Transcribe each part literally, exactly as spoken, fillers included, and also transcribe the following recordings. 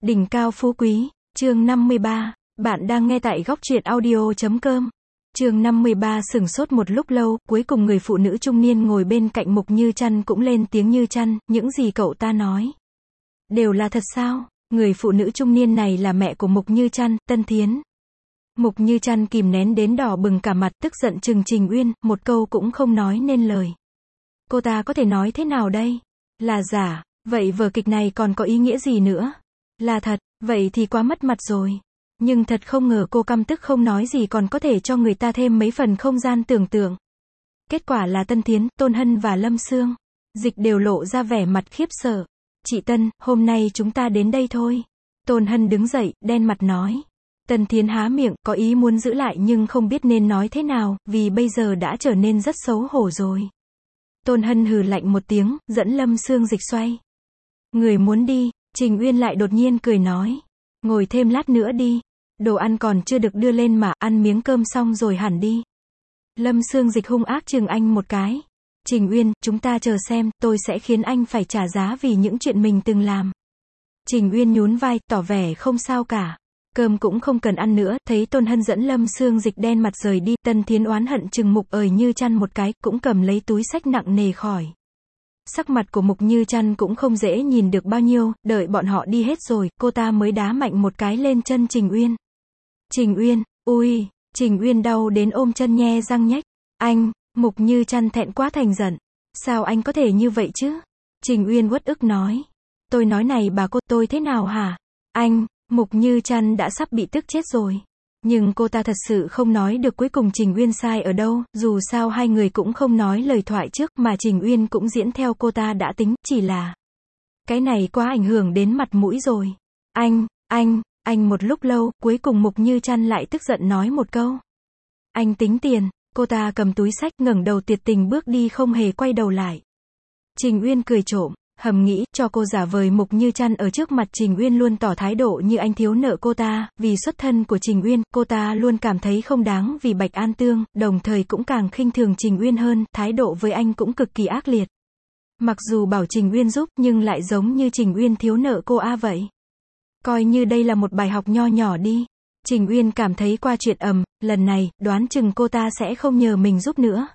Đỉnh cao phú quý, chương năm mươi ba, bạn đang nghe tại góc truyện audio chấm com. Chương năm mươi ba sửng sốt một lúc lâu, cuối cùng người phụ nữ trung niên ngồi bên cạnh Mục Như Trăn cũng lên tiếng. Như Trăn, những gì cậu ta nói đều là thật sao? Người phụ nữ trung niên này là mẹ của Mục Như Trăn, Tân Thiến. Mục Như Trăn kìm nén đến đỏ bừng cả mặt, tức giận trừng Trình Uyên, một câu cũng không nói nên lời. Cô ta có thể nói thế nào đây? Là giả, vậy vở kịch này còn có ý nghĩa gì nữa? Là thật, vậy thì quá mất mặt rồi. Nhưng thật không ngờ cô căm tức không nói gì còn có thể cho người ta thêm mấy phần không gian tưởng tượng. Kết quả là Tân Thiến, Tôn Hân và Lâm Sương Dịch đều lộ ra vẻ mặt khiếp sợ. Chị Tân, hôm nay chúng ta đến đây thôi. Tôn Hân đứng dậy, đen mặt nói. Tân Thiến há miệng, có ý muốn giữ lại nhưng không biết nên nói thế nào, vì bây giờ đã trở nên rất xấu hổ rồi. Tôn Hân hừ lạnh một tiếng, dẫn Lâm Sương Dịch xoay người muốn đi. Trình Uyên lại đột nhiên cười nói. Ngồi thêm lát nữa đi. Đồ ăn còn chưa được đưa lên mà, ăn miếng cơm xong rồi hẳn đi. Lâm Sương Dịch hung ác chừng anh một cái. Trình Uyên, chúng ta chờ xem, tôi sẽ khiến anh phải trả giá vì những chuyện mình từng làm. Trình Uyên nhún vai, tỏ vẻ không sao cả. Cơm cũng không cần ăn nữa, thấy Tôn Hân dẫn Lâm Sương Dịch đen mặt rời đi, Tân Thiến oán hận chừng Mục Ời Như Trăn một cái, cũng cầm lấy túi xách nặng nề khỏi. Sắc mặt của Mục Như Trăn cũng không dễ nhìn được bao nhiêu, đợi bọn họ đi hết rồi, cô ta mới đá mạnh một cái lên chân Trình Uyên. Trình Uyên, ui, Trình Uyên đau đến ôm chân nhe răng nhách. Anh, Mục Như Trăn thẹn quá thành giận. Sao anh có thể như vậy chứ? Trình Uyên uất ức nói. Tôi nói này bà cô, tôi thế nào hả? Anh, Mục Như Trăn đã sắp bị tức chết rồi. Nhưng cô ta thật sự không nói được cuối cùng Trình Uyên sai ở đâu, dù sao hai người cũng không nói lời thoại trước mà Trình Uyên cũng diễn theo cô ta đã tính, chỉ là cái này quá ảnh hưởng đến mặt mũi rồi. Anh, anh, anh một lúc lâu, cuối cùng Mục Như Trăn lại tức giận nói một câu. Anh tính tiền. Cô ta cầm túi xách ngẩng đầu tuyệt tình bước đi không hề quay đầu lại. Trình Uyên cười trộm. Hầm nghĩ, cho cô giả vời Mục Như Trăn ở trước mặt Trình Uyên luôn tỏ thái độ như anh thiếu nợ cô ta, vì xuất thân của Trình Uyên, cô ta luôn cảm thấy không đáng vì Bạch An Tương, đồng thời cũng càng khinh thường Trình Uyên hơn, thái độ với anh cũng cực kỳ ác liệt. Mặc dù bảo Trình Uyên giúp, nhưng lại giống như Trình Uyên thiếu nợ cô A vậy. Coi như đây là một bài học nho nhỏ đi. Trình Uyên cảm thấy qua chuyện ầm, lần này, đoán chừng cô ta sẽ không nhờ mình giúp nữa.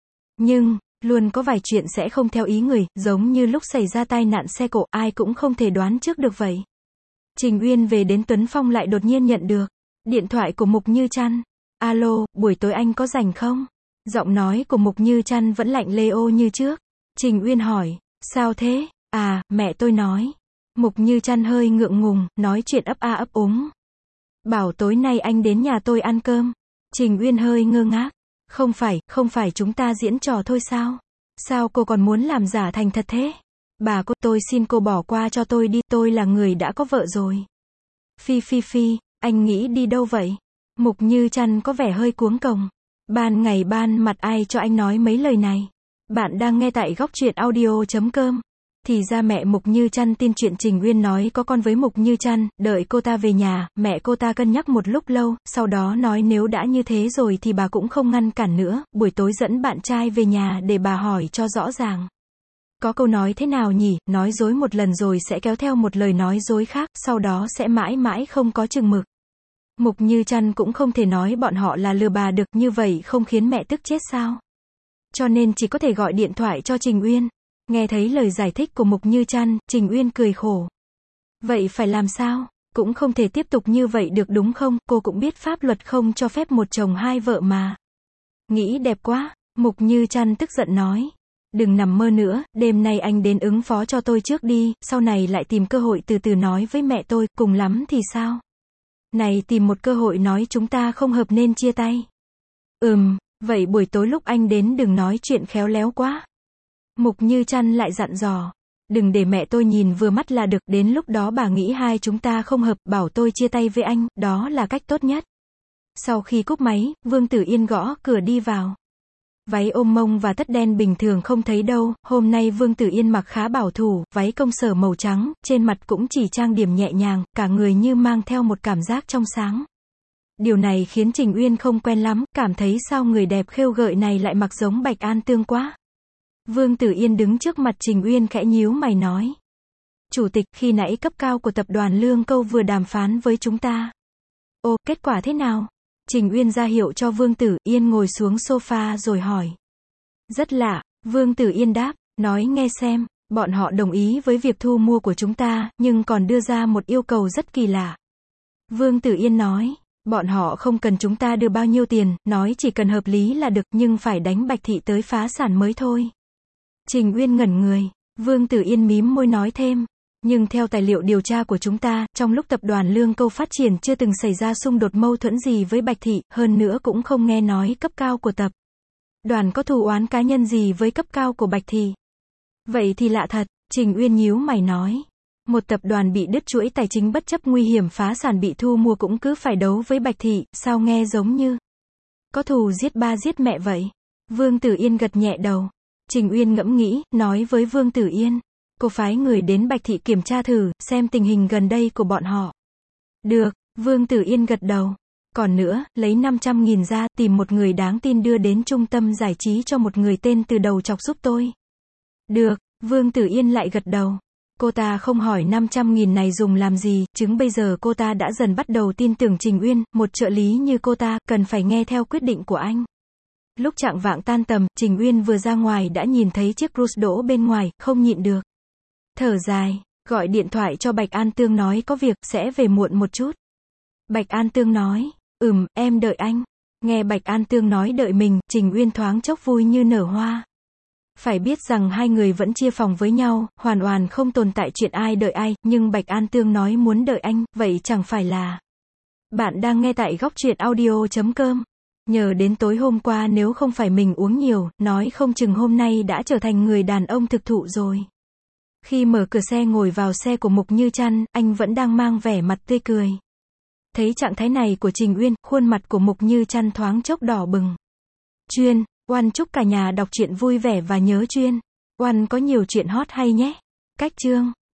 Nhưng luôn có vài chuyện sẽ không theo ý người, giống như lúc xảy ra tai nạn xe cộ, ai cũng không thể đoán trước được vậy. Trình Uyên về đến Tuấn Phong lại đột nhiên nhận được điện thoại của Mục Như Trăn. Alo, buổi tối anh có rảnh không? Giọng nói của Mục Như Trăn vẫn lạnh lẽo như trước. Trình Uyên hỏi, sao thế? À, mẹ tôi nói. Mục Như Trăn hơi ngượng ngùng, nói chuyện ấp a ấp úng. Bảo tối nay anh đến nhà tôi ăn cơm. Trình Uyên hơi ngơ ngác. Không phải, không phải chúng ta diễn trò thôi sao? Sao cô còn muốn làm giả thành thật thế? Bà cô, tôi xin cô bỏ qua cho tôi đi, tôi là người đã có vợ rồi. Phi phi phi, anh nghĩ đi đâu vậy? Mục Như Trăn có vẻ hơi cuống cồng. Ban ngày ban mặt ai cho anh nói mấy lời này? Bạn đang nghe tại góc truyện audio chấm com. Thì ra mẹ Mục Như Trăn tin chuyện Trình Uyên nói có con với Mục Như Trăn, đợi cô ta về nhà, mẹ cô ta cân nhắc một lúc lâu, sau đó nói nếu đã như thế rồi thì bà cũng không ngăn cản nữa, buổi tối dẫn bạn trai về nhà để bà hỏi cho rõ ràng. Có câu nói thế nào nhỉ, nói dối một lần rồi sẽ kéo theo một lời nói dối khác, sau đó sẽ mãi mãi không có chừng mực. Mục Như Trăn cũng không thể nói bọn họ là lừa bà được, như vậy không khiến mẹ tức chết sao? Cho nên chỉ có thể gọi điện thoại cho Trình Uyên. Nghe thấy lời giải thích của Mục Như Trăn, Trình Uyên cười khổ. Vậy phải làm sao? Cũng không thể tiếp tục như vậy được đúng không? Cô cũng biết pháp luật không cho phép một chồng hai vợ mà. Nghĩ đẹp quá. Mục Như Trăn tức giận nói. Đừng nằm mơ nữa, đêm nay anh đến ứng phó cho tôi trước đi, sau này lại tìm cơ hội từ từ nói với mẹ tôi, cùng lắm thì sao? Này tìm một cơ hội nói chúng ta không hợp nên chia tay. Ừm, vậy buổi tối lúc anh đến đừng nói chuyện khéo léo quá. Mục Như Trăn lại dặn dò. Đừng để mẹ tôi nhìn vừa mắt là được, đến lúc đó bà nghĩ hai chúng ta không hợp, bảo tôi chia tay với anh, đó là cách tốt nhất. Sau khi cúp máy, Vương Tử Yên gõ cửa đi vào. Váy ôm mông và tất đen bình thường không thấy đâu, hôm nay Vương Tử Yên mặc khá bảo thủ, váy công sở màu trắng, trên mặt cũng chỉ trang điểm nhẹ nhàng, cả người như mang theo một cảm giác trong sáng. Điều này khiến Trình Uyên không quen lắm, cảm thấy sao người đẹp khêu gợi này lại mặc giống Bạch An Tương quá. Vương Tử Yên đứng trước mặt Trình Uyên khẽ nhíu mày nói. Chủ tịch, khi nãy cấp cao của tập đoàn Lương Câu vừa đàm phán với chúng ta. Ồ, kết quả thế nào? Trình Uyên ra hiệu cho Vương Tử Yên ngồi xuống sofa rồi hỏi. Rất lạ, Vương Tử Yên đáp, nói nghe xem, bọn họ đồng ý với việc thu mua của chúng ta, nhưng còn đưa ra một yêu cầu rất kỳ lạ. Vương Tử Yên nói, bọn họ không cần chúng ta đưa bao nhiêu tiền, nói chỉ cần hợp lý là được, nhưng phải đánh Bạch Thị tới phá sản mới thôi. Trình Uyên ngẩn người, Vương Tử Yên mím môi nói thêm. Nhưng theo tài liệu điều tra của chúng ta, trong lúc tập đoàn Lương Câu phát triển chưa từng xảy ra xung đột mâu thuẫn gì với Bạch Thị, hơn nữa cũng không nghe nói cấp cao của tập đoàn có thù oán cá nhân gì với cấp cao của Bạch Thị. Vậy thì lạ thật, Trình Uyên nhíu mày nói. Một tập đoàn bị đứt chuỗi tài chính bất chấp nguy hiểm phá sản bị thu mua cũng cứ phải đấu với Bạch Thị, sao nghe giống như có thù giết ba giết mẹ vậy. Vương Tử Yên gật nhẹ đầu. Trình Uyên ngẫm nghĩ, nói với Vương Tử Yên. Cô phái người đến Bạch Thị kiểm tra thử, xem tình hình gần đây của bọn họ. Được, Vương Tử Yên gật đầu. Còn nữa, lấy năm trăm nghìn ra, tìm một người đáng tin đưa đến trung tâm giải trí cho một người tên Từ Đầu Chọc giúp tôi. Được, Vương Tử Yên lại gật đầu. Cô ta không hỏi năm trăm nghìn này dùng làm gì, chứng bây giờ cô ta đã dần bắt đầu tin tưởng Trình Uyên, một trợ lý như cô ta, cần phải nghe theo quyết định của anh. Lúc chạng vạng tan tầm, Trình Uyên vừa ra ngoài đã nhìn thấy chiếc Cruze đỗ bên ngoài, không nhịn được. Thở dài, gọi điện thoại cho Bạch An Tương nói có việc, sẽ về muộn một chút. Bạch An Tương nói, ừm, em đợi anh. Nghe Bạch An Tương nói đợi mình, Trình Uyên thoáng chốc vui như nở hoa. Phải biết rằng hai người vẫn chia phòng với nhau, hoàn toàn không tồn tại chuyện ai đợi ai, nhưng Bạch An Tương nói muốn đợi anh, vậy chẳng phải là... Bạn đang nghe tại góc truyện audio chấm com. Nhờ đến tối hôm qua nếu không phải mình uống nhiều, nói không chừng hôm nay đã trở thành người đàn ông thực thụ rồi. Khi mở cửa xe ngồi vào xe của Mục Như Trăn, anh vẫn đang mang vẻ mặt tươi cười. Thấy trạng thái này của Trình Uyên, khuôn mặt của Mục Như Trăn thoáng chốc đỏ bừng. Chuyên, Oan chúc cả nhà đọc truyện vui vẻ và nhớ chuyên. Oan có nhiều chuyện hot hay nhé. Cách chương